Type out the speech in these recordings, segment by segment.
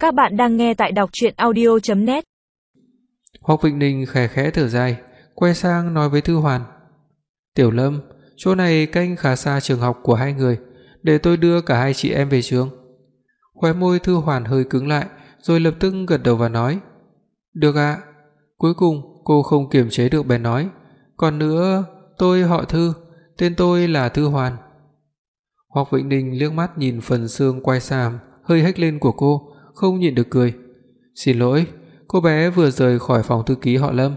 Các bạn đang nghe tại đọc truyện audio.net. Hoắc Vĩnh Ninh khẽ khẽ thở dài, quay sang nói với Thư Hoàn: "Tiểu Lâm, chỗ này cách khá xa trường học của hai người, để tôi đưa cả hai chị em về trường." Khóe môi Thư Hoàn hơi cứng lại, rồi lập tức gật đầu và nói: "Được ạ." Cuối cùng cô không kiềm chế được bèn nói: "Còn nữa, tôi họ Thư, tên tôi là Thư Hoàn." Hoắc Vĩnh Ninh liếc mắt nhìn phần xương quai xàm hơi hếch lên của cô, không nhịn được cười. "Xin lỗi, cô bé vừa rời khỏi phòng thư ký họ Lâm."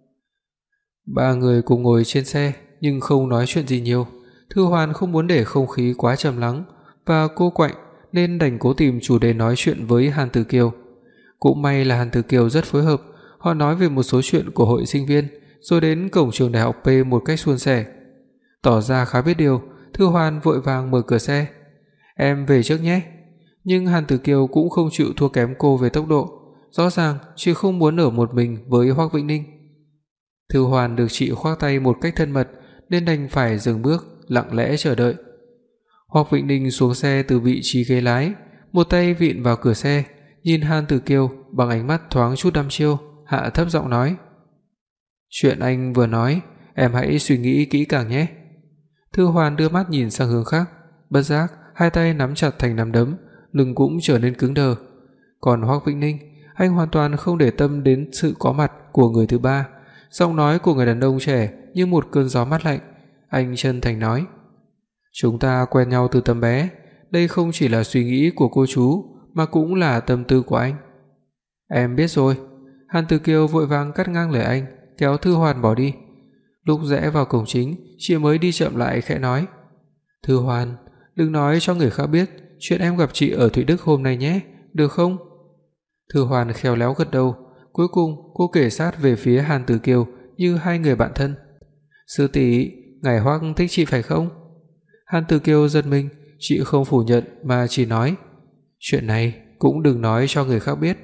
Ba người cùng ngồi trên xe nhưng không nói chuyện gì nhiều. Thư Hoàn không muốn để không khí quá trầm lắng và cô quạnh nên đành cố tìm chủ đề nói chuyện với Hàn Tử Kiều. Cũng may là Hàn Tử Kiều rất phối hợp, họ nói về một số chuyện của hội sinh viên, rồi đến cổng trường đại học P một cách suôn sẻ. Tỏ ra khá biết điều, Thư Hoàn vội vàng mở cửa xe. "Em về trước nhé." Nhưng Hàn Tử Kiều cũng không chịu thua kém cô về tốc độ, rõ ràng chị không muốn ở một mình với Hoắc Vĩnh Ninh. Thư Hoàn được chị khoác tay một cách thân mật nên đành phải dừng bước, lặng lẽ chờ đợi. Hoắc Vĩnh Ninh xuống xe từ vị trí ghế lái, một tay vịn vào cửa xe, nhìn Hàn Tử Kiều bằng ánh mắt thoáng chút đăm chiêu, hạ thấp giọng nói: "Chuyện anh vừa nói, em hãy suy nghĩ kỹ càng nhé." Thư Hoàn đưa mắt nhìn sang hướng khác, bất giác hai tay nắm chặt thành nắm đấm, lưng cũng trở nên cứng đờ. Còn Hoắc Vĩnh Ninh, anh hoàn toàn không để tâm đến sự có mặt của người thứ ba. Giọng nói của người đàn ông trẻ như một cơn gió mát lạnh, anh chân thành nói: "Chúng ta quen nhau từ tấm bé, đây không chỉ là suy nghĩ của cô chú mà cũng là tâm tư của anh." "Em biết rồi." Hàn Tử Kiều vội vàng cắt ngang lời anh, kéo Thư Hoàn bỏ đi. Lúc rẽ vào cổng chính, chị mới đi chậm lại khẽ nói: "Thư Hoàn, đừng nói cho người khác biết chuyện em gặp chị ở Thụy Đức hôm nay nhé, được không?" Thư Hoàn khéo léo gật đầu, cuối cùng cô kể sát về phía Hàn Tử Kiều như hai người bạn thân. "Sư tỷ, ngài Hoắc thích chị phải không?" Hàn Tử Kiều giật mình, chị không phủ nhận mà chỉ nói: "Chuyện này cũng đừng nói cho người khác biết."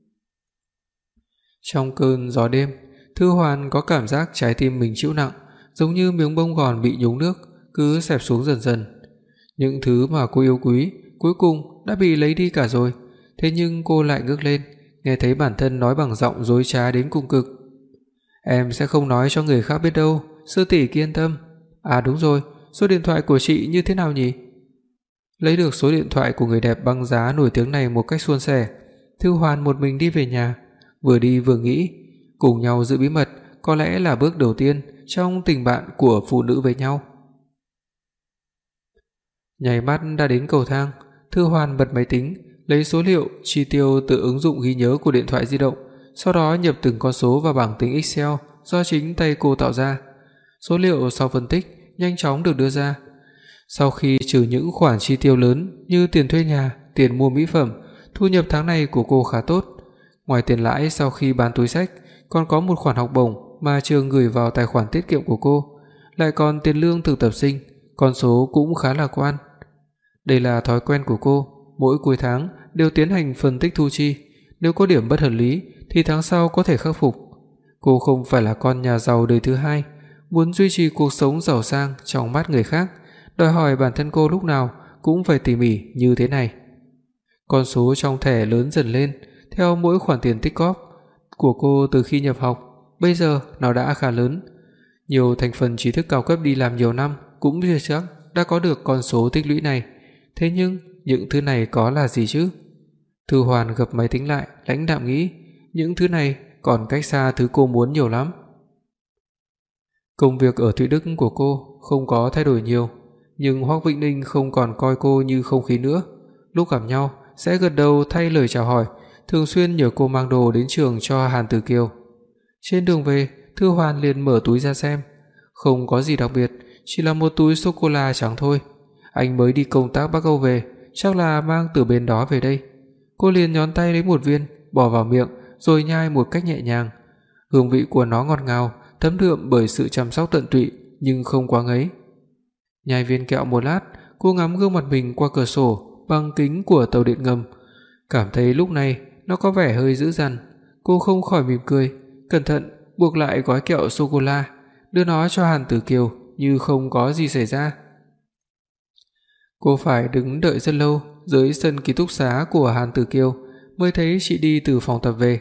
Trong cơn gió đêm, Thư Hoàn có cảm giác trái tim mình chịu nặng, giống như miếng bông gòn bị nhúng nước cứ xẹp xuống dần dần. Những thứ mà cô yêu quý cuối cùng đã bị lấy đi cả rồi, thế nhưng cô lại ngước lên, nghe thấy bản thân nói bằng giọng dối trá đến cùng cực: "Em sẽ không nói cho người khác biết đâu, sư tỷ cứ yên tâm. À đúng rồi, số điện thoại của chị như thế nào nhỉ?" Lấy được số điện thoại của người đẹp băng giá nổi tiếng này một cách suôn sẻ, Thư Hoàn một mình đi về nhà, vừa đi vừa nghĩ, cùng nhau giữ bí mật có lẽ là bước đầu tiên trong tình bạn của phụ nữ với nhau. Nháy mắt đã đến cầu thang, Thư Hoàn bật máy tính, lấy số liệu chi tiêu từ ứng dụng ghi nhớ của điện thoại di động, sau đó nhập từng con số vào bảng tính Excel do chính tay cô tạo ra. Số liệu sau phân tích nhanh chóng được đưa ra. Sau khi trừ những khoản chi tiêu lớn như tiền thuê nhà, tiền mua mỹ phẩm, thu nhập tháng này của cô khá tốt. Ngoài tiền lãi sau khi bán túi xách, còn có một khoản học bổng mà trường gửi vào tài khoản tiết kiệm của cô, lại còn tiền lương thực tập sinh, con số cũng khá lạc quan. Đây là thói quen của cô, mỗi cuối tháng đều tiến hành phân tích thu chi, nếu có điểm bất hợp lý thì tháng sau có thể khắc phục. Cô không phải là con nhà giàu đời thứ hai, muốn duy trì cuộc sống giàu sang trong mắt người khác, đòi hỏi bản thân cô lúc nào cũng phải tỉ mỉ như thế này. Con số trong thẻ lớn dần lên theo mỗi khoản tiền tích góp của cô từ khi nhập học, bây giờ nó đã khá lớn. Nhiều thành phần trí thức cao cấp đi làm nhiều năm cũng chưa chắc đã có được con số tích lũy này. Thế nhưng những thứ này có là gì chứ? Thư Hoàn gập máy tính lại, lãnh đạm nghĩ, những thứ này còn cách xa thứ cô muốn nhiều lắm. Công việc ở Thụy Đức của cô không có thay đổi nhiều, nhưng Hoắc Vĩnh Ninh không còn coi cô như không khí nữa. Lúc gặp nhau sẽ gật đầu thay lời chào hỏi, thường xuyên nhờ cô mang đồ đến trường cho Hàn Tử Kiều. Trên đường về, Thư Hoàn liền mở túi ra xem, không có gì đặc biệt, chỉ là một túi sô cô la trắng thôi. Anh mới đi công tác Bắc Âu về, chắc là mang từ bên đó về đây. Cô liền nhón tay lấy một viên, bỏ vào miệng rồi nhai một cách nhẹ nhàng. Hương vị của nó ngọt ngào, thấm đượm bởi sự chăm sóc tận tụy nhưng không quá ngấy. Nhai viên kẹo một lát, cô ngắm gương mặt mình qua cửa sổ bằng kính của tàu điện ngầm, cảm thấy lúc này nó có vẻ hơi dữ dằn. Cô không khỏi mỉm cười, cẩn thận buộc lại gói kẹo sô cô la, đưa nó cho Hàn Tử Kiều như không có gì xảy ra. Cô phải đứng đợi rất lâu dưới sân ký túc xá của Hàn Tử Kiều, mới thấy chị đi từ phòng tập về.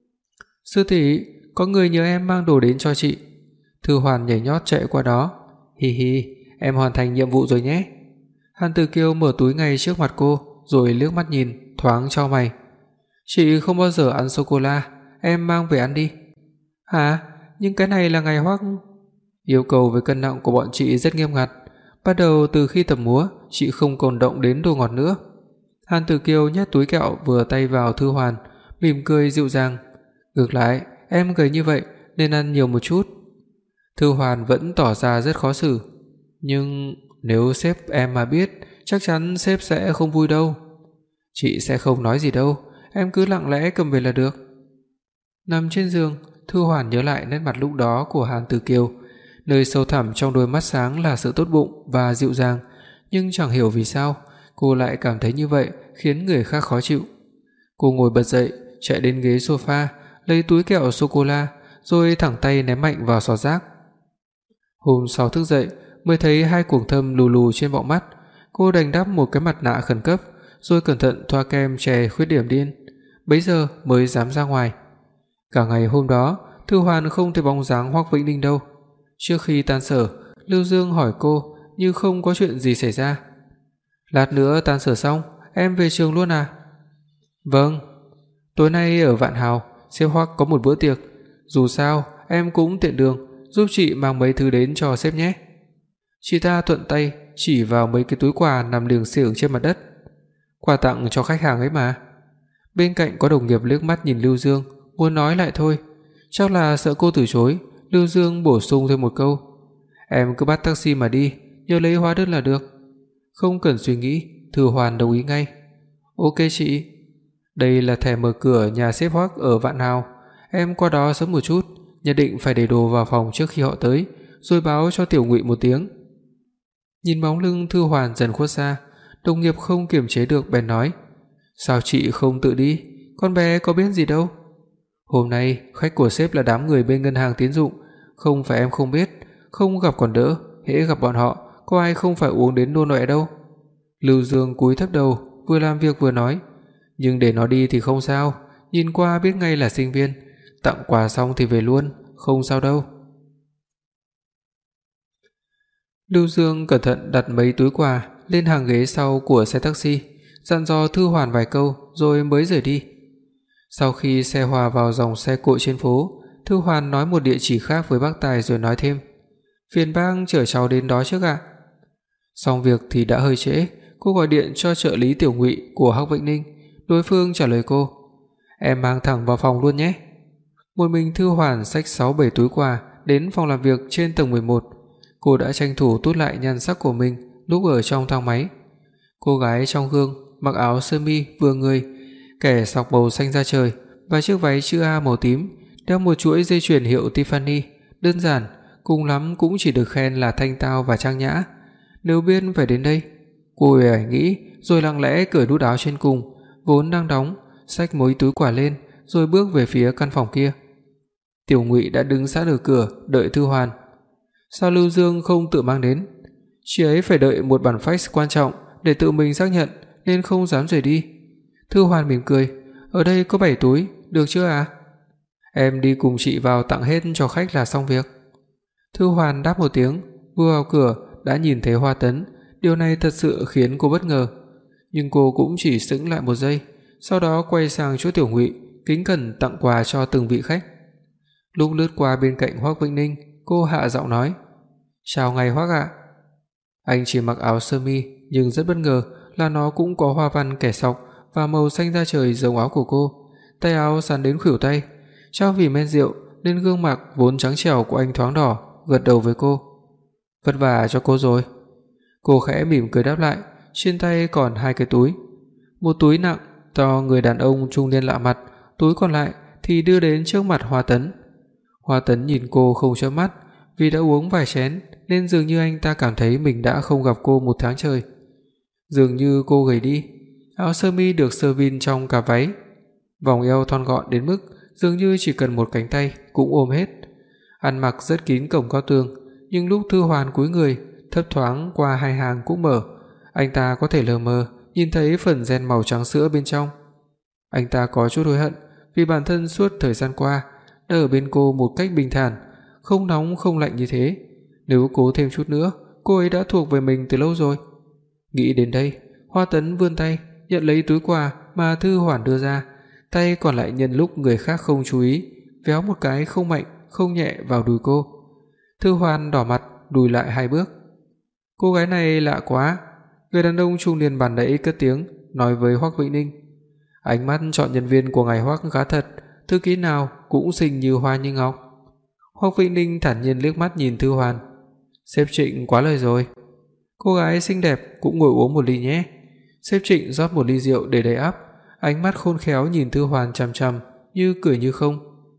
"Sư tỷ, có người nhờ em mang đồ đến cho chị." Thư Hoàn nhảy nhót chạy qua đó. "Hi hi, em hoàn thành nhiệm vụ rồi nhé." Hàn Tử Kiều mở túi ngay trước mặt cô, rồi liếc mắt nhìn, thoáng chau mày. "Chị không bao giờ ăn sô cô la, em mang về ăn đi." "Hả? Nhưng cái này là ngày Hoắc." Yêu cầu về cân nặng của bọn chị rất nghiêm ngặt, bắt đầu từ khi tập múa, chị không còn động đến đồ ngọt nữa. Hàn Tử Kiều nhét túi kẹo vừa tay vào Thư Hoàn, mỉm cười dịu dàng. "Ngược lại, em gầy như vậy nên ăn nhiều một chút." Thư Hoàn vẫn tỏ ra rất khó xử. "Nhưng nếu sếp em mà biết, chắc chắn sếp sẽ không vui đâu." "Chị sẽ không nói gì đâu, em cứ lặng lẽ cầm về là được." Nằm trên giường, Thư Hoàn nhớ lại nét mặt lúc đó của Hàn Tử Kiều, nơi sâu thẳm trong đôi mắt sáng là sự tốt bụng và dịu dàng, nhưng chẳng hiểu vì sao, cô lại cảm thấy như vậy khiến người khác khó chịu. Cô ngồi bật dậy, chạy đến ghế sofa, lấy túi kẹo sô cô la, rồi thẳng tay ném mạnh vào xò rác. Hôm sau thức dậy, mới thấy hai cuồng thâm lù lù trên bọng mắt, cô đành đắp một cái mặt nạ khẩn cấp, rồi cẩn thận thoa kem che khuyết điểm điên, bấy giờ mới dám ra ngoài. Cả ngày hôm đó, Thư Hoàn không thấy bóng dáng Hoắc Vĩnh Ninh đâu. Trước khi tan sở, Lưu Dương hỏi cô như không có chuyện gì xảy ra. "Lát nữa tan sở xong, em về trường luôn à?" "Vâng, tối nay ở Vạn Hào, sếp Hoắc có một bữa tiệc, dù sao em cũng tiện đường, giúp chị mang mấy thứ đến cho sếp nhé." Chị ta thuận tay chỉ vào mấy cái túi quà nằm liềng xiềng trên mặt đất. "Quà tặng cho khách hàng ấy mà." Bên cạnh có đồng nghiệp liếc mắt nhìn Lưu Dương, muốn nói lại thôi, chắc là sợ cô từ chối. Lưu Dương bổ sung thêm một câu: "Em cứ bắt taxi mà đi, nhớ lấy hóa đơn là được." Không cần suy nghĩ, Thư Hoàn đồng ý ngay. "Ok chị, đây là thẻ mở cửa nhà sếp Hoắc ở Vạn Hào, em qua đó sớm một chút, nhất định phải để đồ vào phòng trước khi họ tới, rồi báo cho Tiểu Ngụy một tiếng." Nhìn bóng lưng Thư Hoàn dần khuất xa, đồng nghiệp không kiềm chế được bèn nói: "Sao chị không tự đi, con bé có biết gì đâu." "Hôm nay khách của sếp là đám người bên ngân hàng tín dụng, không phải em không biết, không gặp còn đỡ, hễ gặp bọn họ, có ai không phải uống đến nôn ọe đâu." Lưu Dương cúi thấp đầu, vừa làm việc vừa nói: "Nhưng để nó đi thì không sao, nhìn qua biết ngay là sinh viên, tặng quà xong thì về luôn, không sao đâu." Lưu Dương cẩn thận đặt mấy túi quà lên hàng ghế sau của xe taxi, dặn dò Thư Hoàn vài câu rồi mới rời đi. Sau khi xe hòa vào dòng xe cộ trên phố, Thư Hoàn nói một địa chỉ khác với bác Tài rồi nói thêm: "Phiền bác chở cháu đến đó trước ạ." Xong việc thì đã hơi trễ, cô gọi điện cho trợ lý Tiểu Ngụy của Hắc Vĩnh Ninh, đối phương trả lời cô: "Em mang thẳng vào phòng luôn nhé." Một mình Thư Hoàn xách 6-7 túi quà đến phòng làm việc trên tầng 11. Cô đã tranh thủ tốt lại nhan sắc của mình lúc ở trong thang máy. Cô gái trong gương mặc áo sơ mi vừa người, kẻ sọc màu xanh da trời và chiếc váy chữ A màu tím, đeo một chuỗi dây chuyền hiệu Tiffany, đơn giản, cùng lắm cũng chỉ được khen là thanh tao và trang nhã. Nếu biết phải đến đây, cô uể oải nghĩ rồi lặng lẽ cởi nút áo trên cùng vốn đang đóng, xách mấy túi quà lên rồi bước về phía căn phòng kia. Tiểu Ngụy đã đứng sẵn ở cửa đợi Thư Hoàn. Sao Lưu Dương không tự mang đến? Chị ấy phải đợi một bản fax quan trọng để tự mình xác nhận nên không dám rời đi. Thư Hoàn mỉm cười: "Ở đây có 7 túi, được chưa ạ?" "Em đi cùng chị vào tặng hết cho khách là xong việc." Thư Hoàn đáp một tiếng, vừa vào cửa đã nhìn thấy Hoa Tấn, điều này thật sự khiến cô bất ngờ. Nhưng cô cũng chỉ sững lại một giây, sau đó quay sang chỗ Tiểu Ngụy, kính cẩn tặng quà cho từng vị khách. Lúc lướt qua bên cạnh Hoắc Vĩnh Ninh, cô hạ giọng nói: "Chào ngày Hoắc ạ." Anh chỉ mặc áo sơ mi, nhưng rất bất ngờ là nó cũng có hoa văn kẻ sọc và màu xanh da trời giống áo của cô. Tay áo sắn đến khuỷu tay, chắc vì men rượu nên gương mặt vốn trắng trẻo của anh thoáng đỏ, gật đầu với cô: "Vất vả cho cô rồi." Cô khẽ mỉm cười đáp lại, trên tay còn 2 cái túi. Một túi nặng do người đàn ông trung niên lạ mặt, túi còn lại thì đưa đến trước mặt Hoa Tấn. Hoa Tấn nhìn cô không chớp mắt, vì đã uống vài chén nên dường như anh ta cảm thấy mình đã không gặp cô một tháng trời. Dường như cô gầy đi, áo sơ mi được sơ vin trong cả váy, vòng eo thon gọn đến mức dường như chỉ cần một cánh tay cũng ôm hết. Ăn mặc rất kín cổng cao tường, nhưng lúc Thư Hoàn cúi người, thấp thoáng qua 2 hàng cũng mở, anh ta có thể lờ mờ nhìn thấy phần ren màu trắng sữa bên trong. Anh ta có chút hối hận vì bản thân suốt thời gian qua đã ở bên cô một cách bình thản, không nóng không lạnh như thế. Nếu cố thêm chút nữa, cô ấy đã thuộc về mình từ lâu rồi. Nghĩ đến đây, Hoa Tấn vươn tay nhận lấy túi quà mà Thư Hoàn đưa ra, tay còn lại nhân lúc người khác không chú ý, véo một cái không mạnh không nhẹ vào đùi cô. Thư Hoàn đỏ mặt lùi lại 2 bước. Cô gái này lạ quá. Người đàn ông trung niên bàn nãy cất tiếng nói với Hoắc Vĩnh Ninh. Ánh mắt chọn nhân viên của ngài Hoắc khá thật, thư ký nào cũng xinh như hoa như ngọc. Hoắc Vĩnh Ninh thản nhiên liếc mắt nhìn Thư Hoàn. Sếp Trịnh quá lời rồi. Cô gái xinh đẹp cũng ngồi uống một ly nhé. Sếp Trịnh rót một ly rượu để đầy ắp, ánh mắt khôn khéo nhìn Thư Hoàn chằm chằm, như cười như không.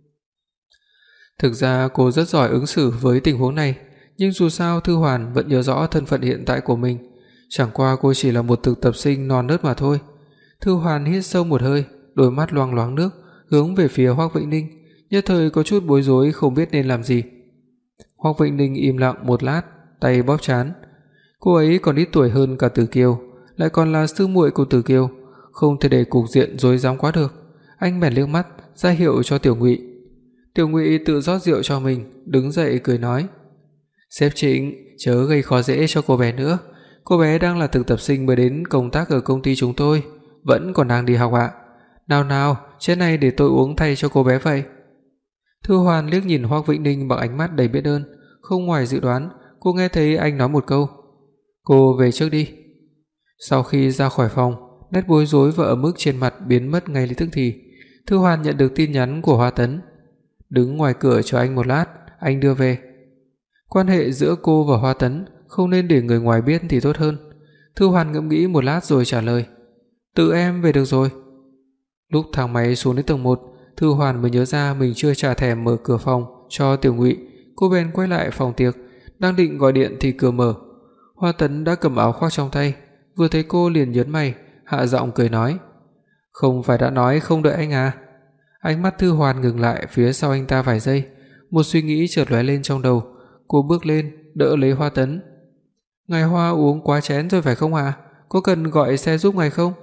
Thực ra cô rất giỏi ứng xử với tình huống này, nhưng dù sao Thư Hoàn vẫn nhớ rõ thân phận hiện tại của mình, chẳng qua cô chỉ là một thực tập sinh non nớt mà thôi. Thư Hoàn hít sâu một hơi, đôi mắt loang loáng nước, hướng về phía Hoắc Vĩnh Ninh, nhất thời có chút bối rối không biết nên làm gì. Hoắc Vĩnh Ninh im lặng một lát, tay bóp trán. Cô ấy còn ít tuổi hơn cả Tử Kiều, lại còn là sư muội của Tử Kiều, không thể để cục diện rối rắm quá được. Anh bèn liếc mắt ra hiệu cho Tiểu Ngụy. Tiểu Ngụy tự rót rượu cho mình, đứng dậy cười nói: "Sếp Trịnh, chớ gây khó dễ cho cô bé nữa. Cô bé đang là thực tập sinh mới đến công tác ở công ty chúng tôi, vẫn còn đang đi học ạ. Nào nào, chén này để tôi uống thay cho cô bé vậy." Thư Hoàn liếc nhìn Hoắc Vĩnh Ninh bằng ánh mắt đầy biết ơn, không ngoài dự đoán, cô nghe thấy anh nói một câu: "Cô về trước đi." Sau khi ra khỏi phòng, nét bối rối và ấm ức trên mặt biến mất ngay lập tức thì Thư Hoàn nhận được tin nhắn của Hoa Tấn. Đứng ngoài cửa chờ anh một lát, anh đưa về. Quan hệ giữa cô và Hoa Tấn không nên để người ngoài biết thì tốt hơn. Thư Hoàn ngẫm nghĩ một lát rồi trả lời: "Tự em về được rồi." Lúc thang máy xuống đến tầng 1, Thư Hoàn mới nhớ ra mình chưa trả thẻ mở cửa phòng cho Tiểu Ngụy. Cô bèn quay lại phòng tiệc, đang định gọi điện thì cửa mở. Hoa Tấn đã cầm áo khoác trong tay, vừa thấy cô liền nhướng mày, hạ giọng cười nói: "Không phải đã nói không đợi anh à?" Ánh mắt Thư Hoàn ngừng lại phía sau anh ta vài giây, một suy nghĩ chợt lóe lên trong đầu. Cô bước lên, đỡ lấy Hoa Tấn. "Ngài Hoa uống quá chén rồi phải không ạ? Có cần gọi xe giúp ngài không?"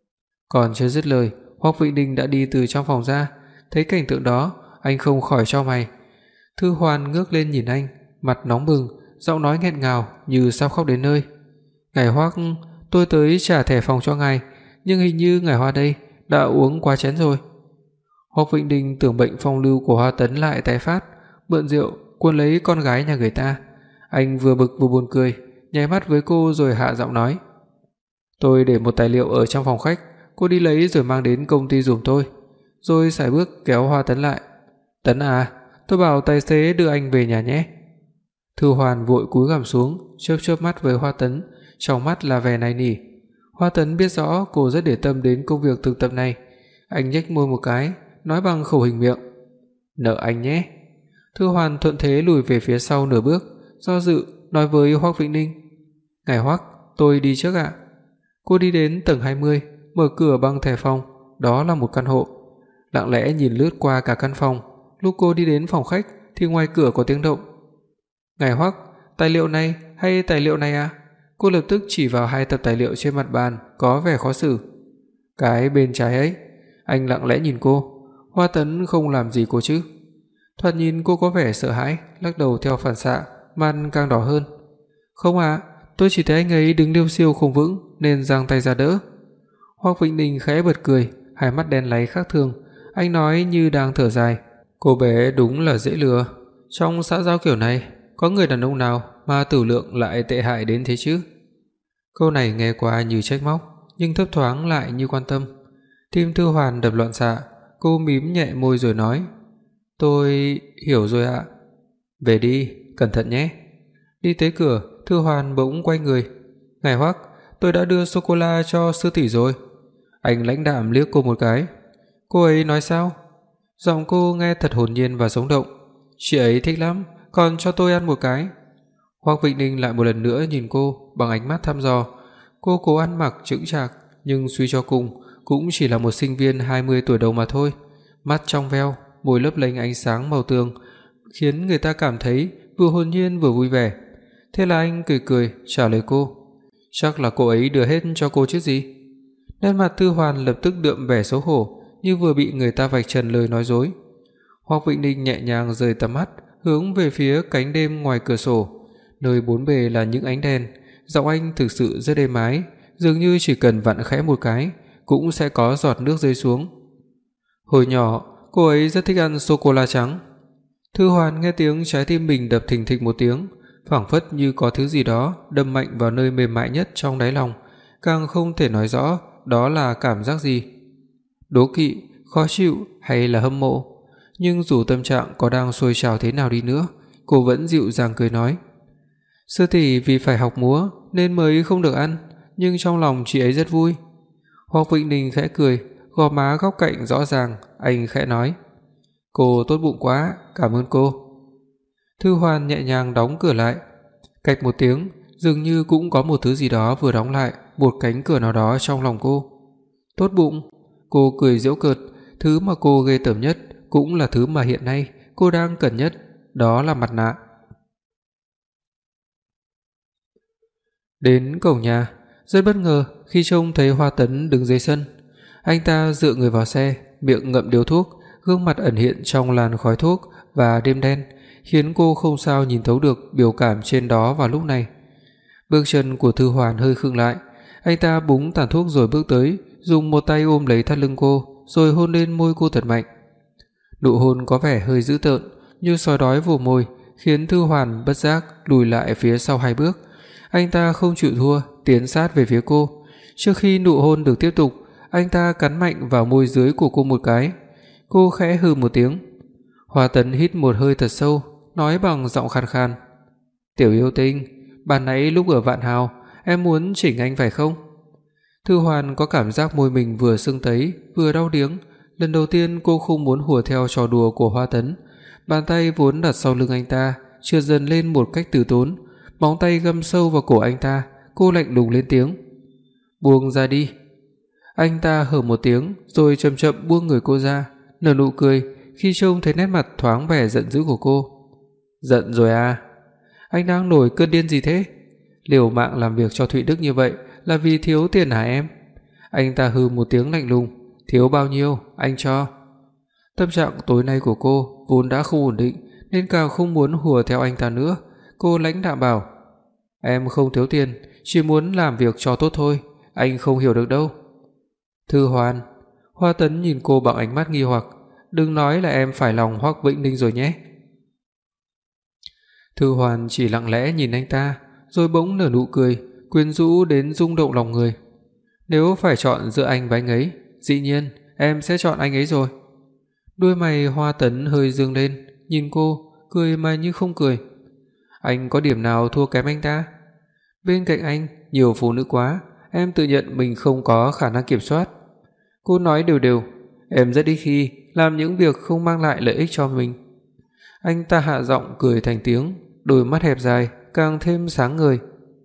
Còn chưa dứt lời, Hoắc Vĩnh Ninh đã đi từ trong phòng ra. Thấy cảnh tượng đó, anh không khỏi chau mày. Thư Hoàn ngước lên nhìn anh, mặt nóng bừng, giọng nói nghẹn ngào như sắp khóc đến nơi. "Ngài Hoắc, tôi tới trả thẻ phòng cho ngài, nhưng hình như ngài Hoa đây đã uống quá chén rồi." Hoắc Vĩnh Ninh tưởng bệnh phong lưu của Hoa Tấn lại tái phát, mượn rượu cuốn lấy con gái nhà người ta. Anh vừa bực vừa buồn cười, nháy mắt với cô rồi hạ giọng nói: "Tôi để một tài liệu ở trong phòng khách, cô đi lấy rồi mang đến công ty giùm tôi." Rồi sải bước kéo Hoa Tấn lại. "Tấn à, tôi bảo tài xế đưa anh về nhà nhé." Thư Hoàn vội cúi gằm xuống, chớp chớp mắt với Hoa Tấn, trong mắt là vẻ nài nỉ. Hoa Tấn biết rõ cô rất để tâm đến công việc thực tập này, anh nhếch môi một cái, nói bằng khẩu hình miệng: "Nợ anh nhé." Thư Hoàn thuận thế lùi về phía sau nửa bước, do dự nói với Hoắc Vĩnh Ninh: "Ngài Hoắc, tôi đi trước ạ." Cô đi đến tầng 20, mở cửa bằng thẻ phòng, đó là một căn hộ. Lặng lẽ nhìn lướt qua cả căn phòng, lúc cô đi đến phòng khách thì ngoài cửa có tiếng động. "Ngài Hoắc, tài liệu này hay tài liệu này à?" Cô lập tức chỉ vào 2 tập tài liệu trên mặt bàn, có vẻ khó xử. "Cái bên trái ấy." Anh lặng lẽ nhìn cô. Hoa Tấn không làm gì cô chứ? Thoạt nhìn cô có vẻ sợ hãi, lắc đầu theo phản xạ, mặt càng đỏ hơn. "Không ạ, tôi chỉ thấy anh ấy đứng liêu xiêu không vững nên giang tay ra đỡ." Hoắc Vĩnh Ninh khẽ bật cười, hai mắt đen láy khác thường, anh nói như đang thở dài: "Cô bé đúng là dễ lừa. Trong xã giao kiểu này, có người đàn ông nào mà tử lượng lại tệ hại đến thế chứ?" Câu này nghe qua như trách móc, nhưng thấp thoáng lại như quan tâm. Tim Thư Hoàn đập loạn xạ, cô mím nhẹ môi rồi nói: "Tôi hiểu rồi ạ." "Về đi, cẩn thận nhé." Đi tới cửa, Thư Hoàn bỗng quay người: "Ngài Hoắc, tôi đã đưa sô cô la cho sư tỷ rồi." Anh lãnh đạm liếc cô một cái. "Cô ấy nói sao?" Giọng cô nghe thật hồn nhiên và sống động. "Chị ấy thích lắm, còn cho tôi ăn một cái." Hoắc Vĩnh Ninh lại một lần nữa nhìn cô bằng ánh mắt thăm dò. Cô cố ăn mặc chững chạc, nhưng suy cho cùng cũng chỉ là một sinh viên 20 tuổi đầu mà thôi. Mắt trong veo, môi lấp lánh ánh sáng màu tường, khiến người ta cảm thấy vừa hồn nhiên vừa vui vẻ. Thế là anh cười cười trả lời cô: "Chắc là cô ấy đưa hết cho cô chứ gì." Nét mặt Thư Hoàn lập tức đượm vẻ xấu hổ, như vừa bị người ta vạch trần lời nói dối. Hoắc Vĩnh Ninh nhẹ nhàng rời tầm mắt, hướng về phía cánh đêm ngoài cửa sổ, nơi bốn bề là những ánh đèn. Giọng anh thực sự rất êm ái, dường như chỉ cần vặn khẽ một cái cũng sẽ có giọt nước rơi xuống. Hồi nhỏ, cô ấy rất thích ăn sô cô la trắng. Thư Hoàn nghe tiếng trái tim mình đập thình thịch một tiếng, phảng phất như có thứ gì đó đâm mạnh vào nơi mềm mại nhất trong đáy lòng, càng không thể nói rõ đó là cảm giác gì. Đố kỵ, khó chịu hay là hâm mộ, nhưng dù tâm trạng có đang sôi trào thế nào đi nữa, cô vẫn dịu dàng cười nói: "Sư tỷ vì phải học múa nên mới không được ăn, nhưng trong lòng chị ấy rất vui." Hoắc Vĩnh Ninh khẽ cười, gò má góc cạnh rõ ràng, anh khẽ nói: "Cô tốt bụng quá, cảm ơn cô." Thư Hoàn nhẹ nhàng đóng cửa lại. Cạch một tiếng, dường như cũng có một thứ gì đó vừa đóng lại một cánh cửa nào đó trong lòng cô. Tốt bụng? Cô cười giễu cợt, thứ mà cô ghê tởm nhất cũng là thứ mà hiện nay cô đang cần nhất, đó là mặt nạ. Đến cổng nhà, rất bất ngờ khi trông thấy Hoa Tấn đứng dưới sân. Anh ta dựa người vào xe, miệng ngậm điếu thuốc, gương mặt ẩn hiện trong làn khói thuốc và đêm đen, khiến cô không sao nhìn thấu được biểu cảm trên đó vào lúc này. Bước chân của Thư Hoàn hơi khựng lại, anh ta búng tàn thuốc rồi bước tới, dùng một tay ôm lấy thắt lưng cô, rồi hôn lên môi cô thật mạnh. Nụ hôn có vẻ hơi dữ tợn, như sói đói vồ mồi, khiến Thư Hoàn bất giác lùi lại phía sau 2 bước. Anh ta không chịu thua, tiến sát về phía cô. Trước khi nụ hôn được tiếp tục, anh ta cắn mạnh vào môi dưới của cô một cái. Cô khẽ hừ một tiếng. Hoa Tấn hít một hơi thật sâu, nói bằng giọng khàn khàn: "Tiểu yêu tinh, ban nãy lúc ở Vạn Hào, em muốn chỉnh anh phải không?" Thư Hoàn có cảm giác môi mình vừa sưng tấy, vừa đau điếng. Lần đầu tiên cô không muốn hùa theo trò đùa của Hoa Tấn. Bàn tay vốn đặt sau lưng anh ta trượt dần lên một cách từ tốn, móng tay găm sâu vào cổ anh ta. Cô lạnh lùng lên tiếng: "Buông ra đi." Anh ta hừ một tiếng rồi chậm chậm buông người cô ra, nở nụ cười khi trông thấy nét mặt thoáng vẻ giận dữ của cô. "Giận rồi à? Anh đang nổi cơn điên gì thế? Liều mạng làm việc cho Thụy Đức như vậy là vì thiếu tiền hả em?" Anh ta hừ một tiếng lạnh lùng: "Thiếu bao nhiêu, anh cho." Tâm trạng tối nay của cô vốn đã không ổn định nên càng không muốn hùa theo anh ta nữa. Cô lãnh đạm bảo: "Em không thiếu tiền, chỉ muốn làm việc cho tốt thôi, anh không hiểu được đâu." "Thư Hoàn." Hoa Tấn nhìn cô bằng ánh mắt nghi hoặc: "Đừng nói là em phải lòng Hoắc Vĩnh Ninh rồi nhé." Thư Hoàn chỉ lặng lẽ nhìn anh ta, rồi bỗng nở nụ cười quyến rũ đến rung động lòng người. "Nếu phải chọn giữa anh và anh ấy, dĩ nhiên em sẽ chọn anh ấy rồi." Đôi mày Hoa Tấn hơi dương lên, nhìn cô, cười mà như không cười. "Anh có điểm nào thua kém anh ta? Bên cạnh anh nhiều phụ nữ quá, em tự nhận mình không có khả năng kiểm soát." Cô nói đều đều: "Em rất ít khi làm những việc không mang lại lợi ích cho mình." Anh ta hạ giọng cười thành tiếng, đôi mắt hẹp dài càng thêm sáng ngời.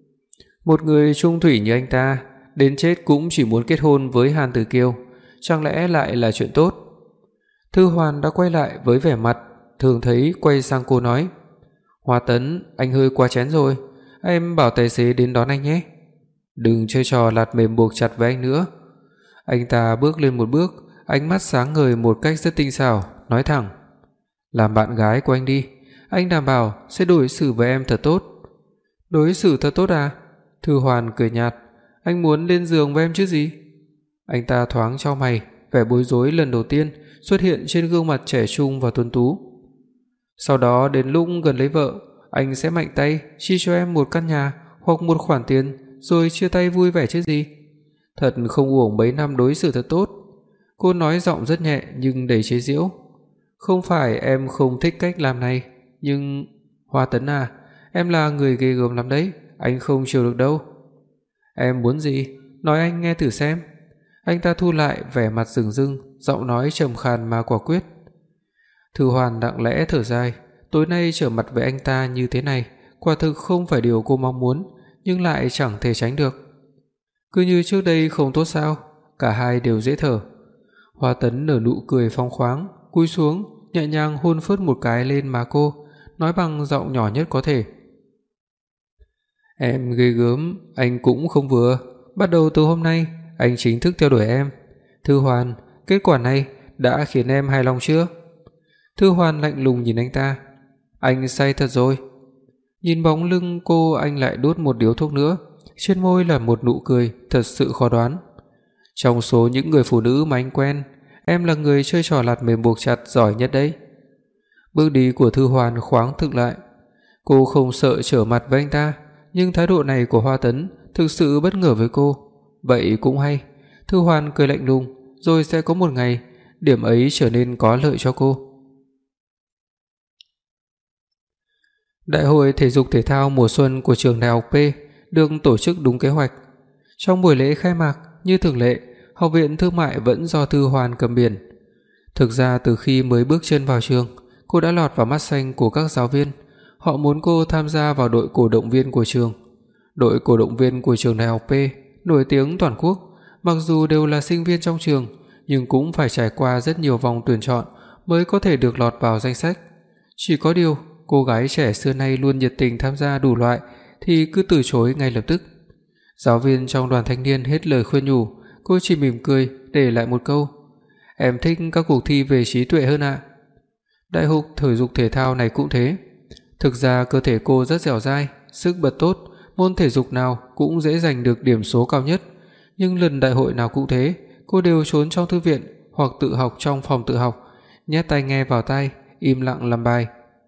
Một người trung thủy như anh ta, đến chết cũng chỉ muốn kết hôn với Hàn Tử Kiều, chẳng lẽ lại là chuyện tốt? Thư Hoàn đã quay lại với vẻ mặt thường thấy, quay sang cô nói: "Hoa Tấn, anh hơi quá chén rồi, em bảo tài xế đến đón anh nhé. Đừng chơi trò lạt mềm buộc chặt với anh nữa." Anh ta bước lên một bước, ánh mắt sáng ngời một cách rất tinh xảo, nói thẳng: "Làm bạn gái của anh đi, anh đảm bảo sẽ đối xử với em thật tốt." "Đối xử thật tốt à?" Thư Hoàn cười nhạt: "Anh muốn lên giường với em chứ gì?" Anh ta thoáng chau mày, vẻ bối rối lần đầu tiên xuất hiện trên gương mặt trẻ trung và tuấn tú. "Sau đó đến lúc gần lấy vợ, anh sẽ mạnh tay chi cho em một căn nhà hoặc một khoản tiền rồi chia tay vui vẻ chứ gì. Thật không uổng mấy năm đối xử thật tốt." Cô nói giọng rất nhẹ nhưng đầy chế giễu: "Không phải em không thích cách làm này, nhưng Hoa Tấn à, em là người ghê gớm lắm đấy, anh không chịu được đâu." "Em muốn gì? Nói anh nghe thử xem." Anh ta thu lại vẻ mặt rừng rưng, giọng nói trầm khàn mà quả quyết. Thư Hoàn lặng lẽ thở dài, tối nay trở mặt với anh ta như thế này, quả thực không phải điều cô mong muốn, nhưng lại chẳng thể tránh được. Cứ như trước đây không tốt sao? Cả hai đều dễ thở. Hoa Tấn nở nụ cười phóng khoáng, cúi xuống, nhẹ nhàng hôn phớt một cái lên má cô, nói bằng giọng nhỏ nhất có thể: "Em ghê gớm, anh cũng không vừa. Bắt đầu từ hôm nay, anh chính thức theo đuổi em. Thư Hoàn, kết quả này đã khiến em hài lòng chưa?" Thư Hoan lạnh lùng nhìn anh ta. "Anh say thật rồi." Nhìn bóng lưng cô, anh lại đốt một điếu thuốc nữa, trên môi là một nụ cười thật sự khó đoán. "Trong số những người phụ nữ mà anh quen, em là người chơi trò lạt mềm buộc chặt giỏi nhất đấy." Bước đi của Thư Hoan khoáng thực lại. Cô không sợ trở mặt với anh ta, nhưng thái độ này của Hoa Tấn thực sự bất ngờ với cô. Vậy cũng hay, Thư Hoan cười lạnh lùng, rồi sẽ có một ngày điểm ấy trở nên có lợi cho cô. Đại hội thể dục thể thao mùa xuân của trường Đại học P được tổ chức đúng kế hoạch. Trong buổi lễ khai mạc, như thường lệ, Học viện Thương mại vẫn do Thư Hoan cầm biển. Thực ra từ khi mới bước chân vào trường, cô đã lọt vào mắt xanh của các giáo viên. Họ muốn cô tham gia vào đội cổ động viên của trường. Đội cổ động viên của trường Đại học P nổi tiếng toàn quốc, mặc dù đều là sinh viên trong trường, nhưng cũng phải trải qua rất nhiều vòng tuyển chọn mới có thể được lọt vào danh sách. Chỉ có điều, cô gái trẻ xưa nay luôn nhiệt tình tham gia đủ loại thì cứ từ chối ngay lập tức. Giáo viên trong đoàn thanh niên hết lời khuyên nhủ, cô chỉ mỉm cười để lại một câu: "Em thích các cuộc thi về trí tuệ hơn ạ." Đại hội thể dục thể thao này cũng thế. Thực ra cơ thể cô rất dẻo dai, sức bật tốt, môn thể dục nào cũng dễ giành được điểm số cao nhất, nhưng lần đại hội nào cũng thế, cô đều trốn trong thư viện hoặc tự học trong phòng tự học, nhét tai nghe vào tai, im lặng làm bài.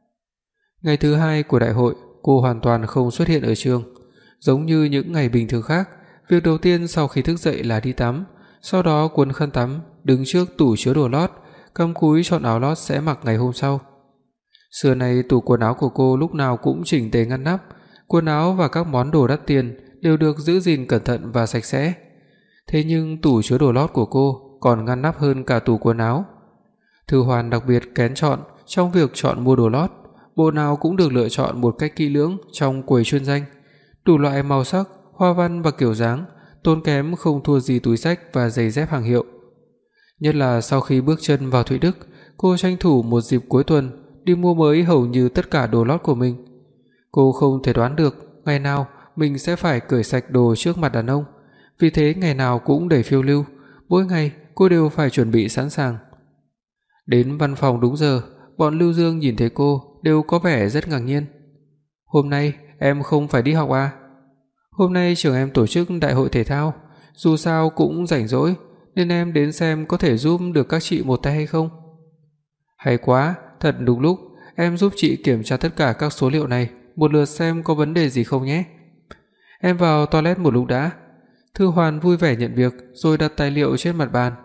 Ngày thứ 2 của đại hội, cô hoàn toàn không xuất hiện ở trường. Giống như những ngày bình thường khác, việc đầu tiên sau khi thức dậy là đi tắm, sau đó cuốn khăn tắm, đứng trước tủ chứa đồ lót, cắm cúi chọn áo lót sẽ mặc ngày hôm sau. Xưa nay tủ quần áo của cô lúc nào cũng chỉnh tề ngăn nắp, quần áo và các món đồ đắt tiền đều được giữ gìn cẩn thận và sạch sẽ. Thế nhưng tủ chứa đồ lót của cô còn ngăn nắp hơn cả tủ quần áo. Thư Hoan đặc biệt kén chọn trong việc chọn mua đồ lót, bộ nào cũng được lựa chọn một cách kỹ lưỡng trong quầy chuyên danh, đủ loại màu sắc, hoa văn và kiểu dáng, tốn kém không thua gì túi xách và giày dép hàng hiệu. Nhất là sau khi bước chân vào Thụy Đức, cô tranh thủ một dịp cuối tuần đi mua mới hầu như tất cả đồ lót của mình. Cô không thể đoán được ngày nào mình sẽ phải cởi sạch đồ trước mặt đàn ông, vì thế ngày nào cũng đầy phiêu lưu, mỗi ngày cô đều phải chuẩn bị sẵn sàng. Đến văn phòng đúng giờ, bọn Lưu Dương nhìn thấy cô đều có vẻ rất ngạc nhiên. "Hôm nay em không phải đi học à?" "Hôm nay trường em tổ chức đại hội thể thao, dù sao cũng rảnh rỗi nên em đến xem có thể giúp được các chị một tay hay không." "Hay quá, thật đúng lúc, em giúp chị kiểm tra tất cả các số liệu này một lượt xem có vấn đề gì không nhé." "Em vào toilet một lúc đã." Thư Hoan vui vẻ nhận việc rồi đặt tài liệu trên mặt bàn.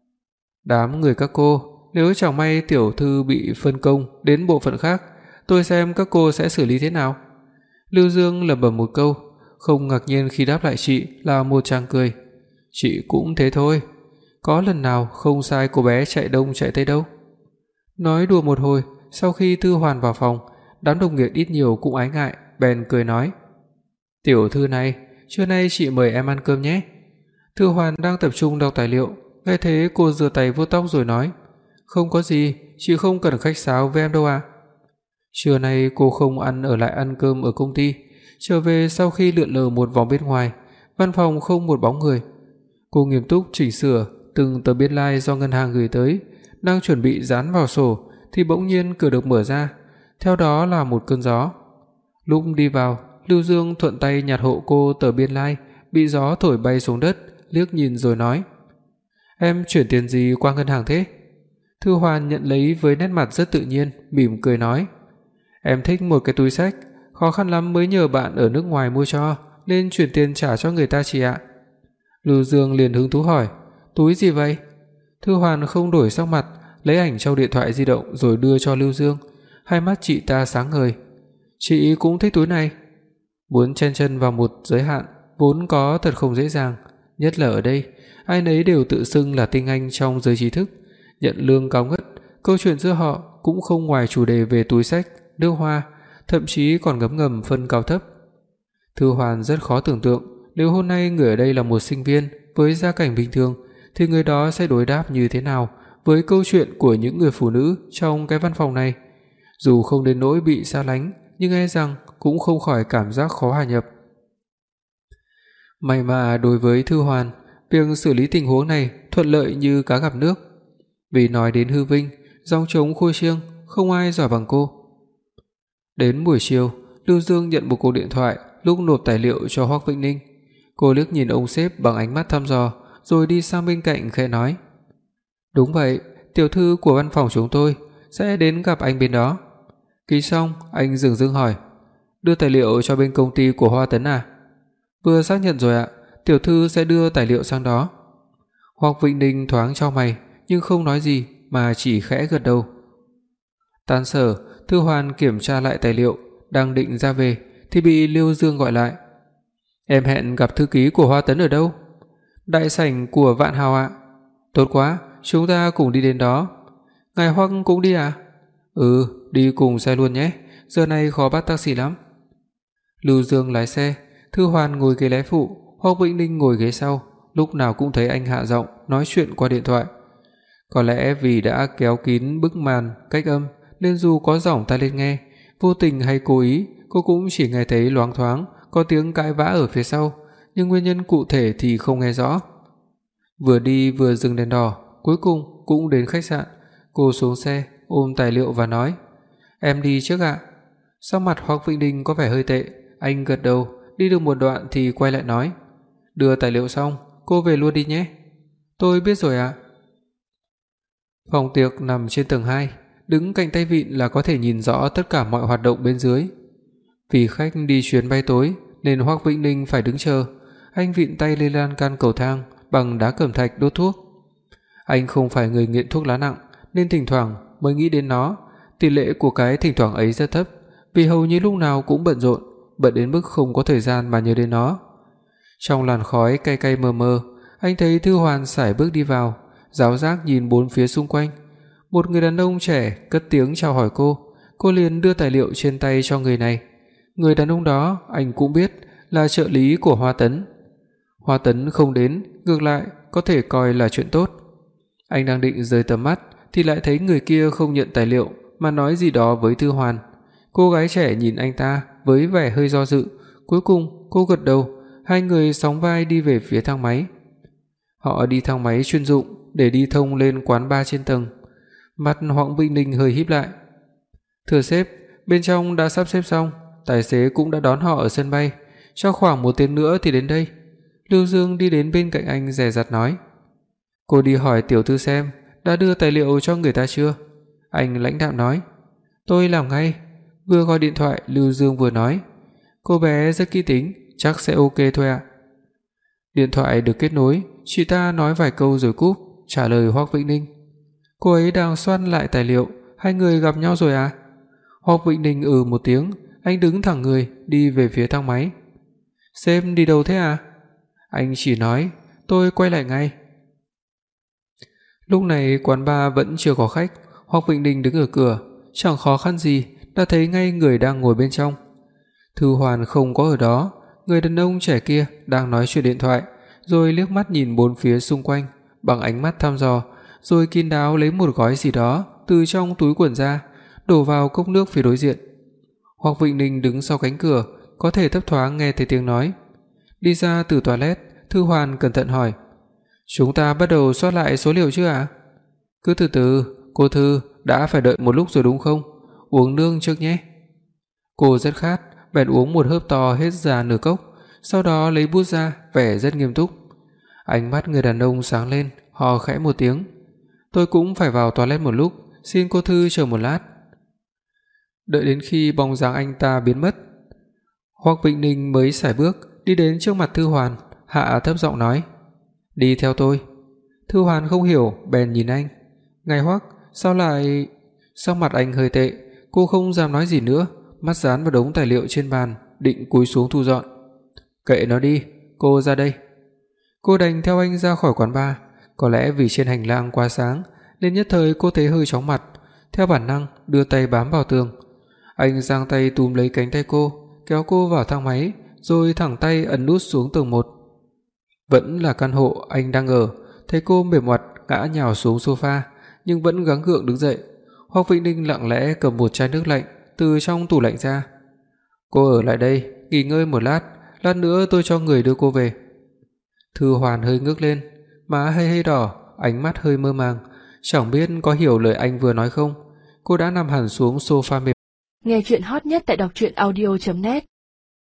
"Đám người các cô, nếu chẳng may tiểu thư bị phân công đến bộ phận khác, tôi xem các cô sẽ xử lý thế nào?" Lưu Dương lẩm bẩm một câu, không ngạc nhiên khi đáp lại chị là một tràng cười. "Chị cũng thế thôi, có lần nào không sai cô bé chạy đông chạy tây đâu." Nói đùa một hồi, sau khi Thư Hoan vào phòng, đám đồng nghiệp ít nhiều cũng ái ngại, bèn cười nói: "Tiểu thư này, trưa nay chị mời em ăn cơm nhé." Thư Hoan đang tập trung đọc tài liệu, nghe thế cô rửa tay vuốt tóc rồi nói: "Không có gì, chị không cần khách sáo với em đâu à." Trưa nay cô không ở lại ăn cơm ở công ty, trở về sau khi lượn lờ một vòng bên ngoài, văn phòng không một bóng người. Cô nghiêm túc chỉnh sửa từng tờ biên lai do ngân hàng gửi tới, đang chuẩn bị dán vào sổ thì bỗng nhiên cửa được mở ra, theo đó là một cơn gió. Lúc đi vào, Lưu Dương thuận tay nhặt hộ cô tờ biên lai bị gió thổi bay xuống đất, liếc nhìn rồi nói: "Em chuyển tiền gì qua ngân hàng thế?" Thư Hoan nhận lấy với nét mặt rất tự nhiên, mỉm cười nói: "Em thích một cái túi xách, khó khăn lắm mới nhờ bạn ở nước ngoài mua cho, nên chuyển tiền trả cho người ta chị ạ." Lưu Dương liền hứng thú hỏi: "Túi gì vậy?" Thư Hoan không đổi sắc mặt, lấy ảnh trong điện thoại di động rồi đưa cho Lưu Dương. Hai mắt chị ta sáng ngời. "Chị cũng thích túi này." Muốn chen chân vào một giới hạn vốn có thật không dễ dàng, nhất là ở đây, ai nấy đều tự xưng là tinh anh trong giới trí thức, nhận lương cao ngất, câu chuyện giữa họ cũng không ngoài chủ đề về túi xách, nước hoa, thậm chí còn ngấm ngầm phân cao thấp. Thư Hoan rất khó tưởng tượng, nếu hôm nay người ở đây là một sinh viên với gia cảnh bình thường thì người đó sẽ đối đáp như thế nào với câu chuyện của những người phụ nữ trong cái văn phòng này. Dù không đến nỗi bị xa lánh, nhưng e rằng cũng không khỏi cảm giác khó hòa nhập. May mà đối với Thư Hoan, việc xử lý tình huống này thuận lợi như cá gặp nước. Vì nói đến hư vinh, gióng trống khua chiêng, không ai giỏi bằng cô. Đến buổi chiều, Lưu Dương nhận một cuộc điện thoại lúc nộp tài liệu cho Hoắc Vĩnh Ninh. Cô liếc nhìn ông sếp bằng ánh mắt thăm dò, rồi đi sang bên cạnh khẽ nói: "Đúng vậy, tiểu thư của văn phòng chúng tôi sẽ đến gặp anh bên đó." Ký xong, anh dừng dưng hỏi: "Đưa tài liệu cho bên công ty của Hoa Tấn à?" "Vừa xác nhận rồi ạ, tiểu thư sẽ đưa tài liệu sang đó." Hoắc Vĩnh Ninh thoáng chau mày nhưng không nói gì mà chỉ khẽ gật đầu. Tan sở, Thư Hoàn kiểm tra lại tài liệu, đang định ra về thì bị Lưu Dương gọi lại. "Em hẹn gặp thư ký của Hoa Tấn ở đâu?" "Đại sảnh của Vạn Hào ạ." "Tốt quá, chúng ta cùng đi đến đó." "Ngài Hoắc cũng đi à?" "Ừ, đi cùng xe luôn nhé, giờ này khó bắt taxi lắm." Lưu Dương lái xe, Thư Hoàn ngồi ghế lái phụ, Hoắc Vĩnh Ninh ngồi ghế sau, lúc nào cũng thấy anh hạ giọng nói chuyện qua điện thoại. Có lẽ vì đã kéo kín bức màn cách âm nên dù có giỏng tai lên nghe, vô tình hay cố ý, cô cũng chỉ nghe thấy loáng thoáng có tiếng cãi vã ở phía sau, nhưng nguyên nhân cụ thể thì không nghe rõ. Vừa đi vừa dừng đèn đỏ, cuối cùng cũng đến khách sạn. Cô xuống xe, ôm tài liệu và nói: "Em đi trước ạ." Sắc mặt Hoắc Vĩnh Ninh có vẻ hơi tệ, anh gật đầu, đi được một đoạn thì quay lại nói: "Đưa tài liệu xong, cô về luôn đi nhé." "Tôi biết rồi ạ." Phòng tiệc nằm trên tầng 2, đứng cạnh tay vịn là có thể nhìn rõ tất cả mọi hoạt động bên dưới. Vì khách đi chuyến bay tối nên Hoắc Vĩnh Ninh phải đứng chờ. Anh vịn tay lên lan can cầu thang bằng đá cẩm thạch đốt thuốc. Anh không phải người nghiện thuốc lá nặng nên thỉnh thoảng mới nghĩ đến nó. Tỷ lệ của cái thỉnh thoảng ấy rất thấp, vì hầu như lúc nào cũng bận rộn, bận đến mức không có thời gian mà nhớ đến nó. Trong làn khói cay cay mờ mờ, anh thấy Thư Hoàn sải bước đi vào, giáo giác nhìn bốn phía xung quanh. Một người đàn ông trẻ cất tiếng chào hỏi cô liền đưa tài liệu trên tay cho người này. Người đàn ông đó anh cũng biết là trợ lý của Hoa Tấn. Hoa Tấn không đến, ngược lại có thể coi là chuyện tốt. Anh đang định rời tầm mắt thì lại thấy người kia không nhận tài liệu mà nói gì đó với Thư Hoàn. Cô gái trẻ nhìn anh ta với vẻ hơi do dự, cuối cùng cô gật đầu, hai người sóng vai đi về phía thang máy. Họ đi thang máy chuyên dụng để đi thông lên quán bar trên tầng. Mặt Hoắc Vĩnh Ninh hơi híp lại. "Thưa sếp, bên trong đã sắp xếp xong, tài xế cũng đã đón họ ở sân bay, cho khoảng 1 tiếng nữa thì đến đây." Lưu Dương đi đến bên cạnh anh dè dặt nói: "Cô đi hỏi tiểu thư xem đã đưa tài liệu cho người ta chưa?" Anh lãnh đạm nói: "Tôi làm ngay." Vừa gọi điện thoại, Lưu Dương vừa nói: "Cô bé rất kỹ tính, chắc sẽ ok thôi ạ." Điện thoại được kết nối, chị ta nói vài câu rồi cúp, trả lời Hoắc Vĩnh Ninh: "Cô ấy đang soạn lại tài liệu, hai người gặp nhau rồi à?" Hoắc Vĩnh Ninh một tiếng, anh đứng thẳng người đi về phía thang máy. "Sếp đi đâu thế à?" Anh chỉ nói: "Tôi quay lại ngay." Lúc này quán bar vẫn chưa có khách, Hoắc Vĩnh Ninh đứng ở cửa, chẳng khó khăn gì đã thấy ngay người đang ngồi bên trong. Thư Hoàn không có ở đó, người đàn ông trẻ kia đang nói chuyện điện thoại, rồi liếc mắt nhìn bốn phía xung quanh bằng ánh mắt thăm dò, rồi kín đáo lấy một gói gì đó từ trong túi quần ra, đổ vào cốc nước phía đối diện. Hoắc Vĩnh Ninh đứng sau cánh cửa, có thể thấp thoáng nghe thấy tiếng nói. Đi ra từ toilet, Thư Hoàn cẩn thận hỏi: "Chúng ta bắt đầu soát lại số liệu chưa ạ?" "Cứ từ từ, cô Thư, đã phải đợi một lúc rồi đúng không? Uống nước trước nhé." Cô rất khát, bèn uống một hớp to hết ra nửa cốc, sau đó lấy bút ra, vẻ rất nghiêm túc. Ánh mắt người đàn ông sáng lên, hò khẽ một tiếng: "Tôi cũng phải vào toilet một lúc, xin cô Thư chờ một lát." Đợi đến khi bóng dáng anh ta biến mất, Hoắc Vĩnh Ninh mới sải bước đi đến trước mặt Thư Hoàn, hạ thấp giọng nói: "Đi theo tôi." Thư Hoàn không hiểu bèn nhìn anh: "Ngài Hoắc, sao lại..." Sắc mặt anh hơi tệ, cô không dám nói gì nữa, mắt dán vào đống tài liệu trên bàn, định cúi xuống thu dọn. "Kệ nó đi, cô ra đây." Cô đành theo anh ra khỏi quán bar, có lẽ vì trên hành lang quá sáng nên nhất thời cô thấy hơi chóng mặt, theo bản năng đưa tay bám vào tường. Anh giang tay túm lấy cánh tay cô, kéo cô vào thang máy, rồi thẳng tay ấn nút xuống tầng 1. Vẫn là căn hộ anh đang ở, thấy cô mệt mỏi ngã nhào xuống sofa nhưng vẫn gắng gượng đứng dậy. Hoắc Vĩnh Ninh lặng lẽ cầm một chai nước lạnh từ trong tủ lạnh ra. "Cô ở lại đây, nghỉ ngơi một lát nữa tôi cho người đưa cô về." Thư Hoàn hơi ngước lên, má hơi hơi đỏ, ánh mắt hơi mơ màng, chẳng biết có hiểu lời anh vừa nói không. Cô đã nằm hẳn xuống sofa mềm. Nghe truyện hot nhất tại đọc truyện audio net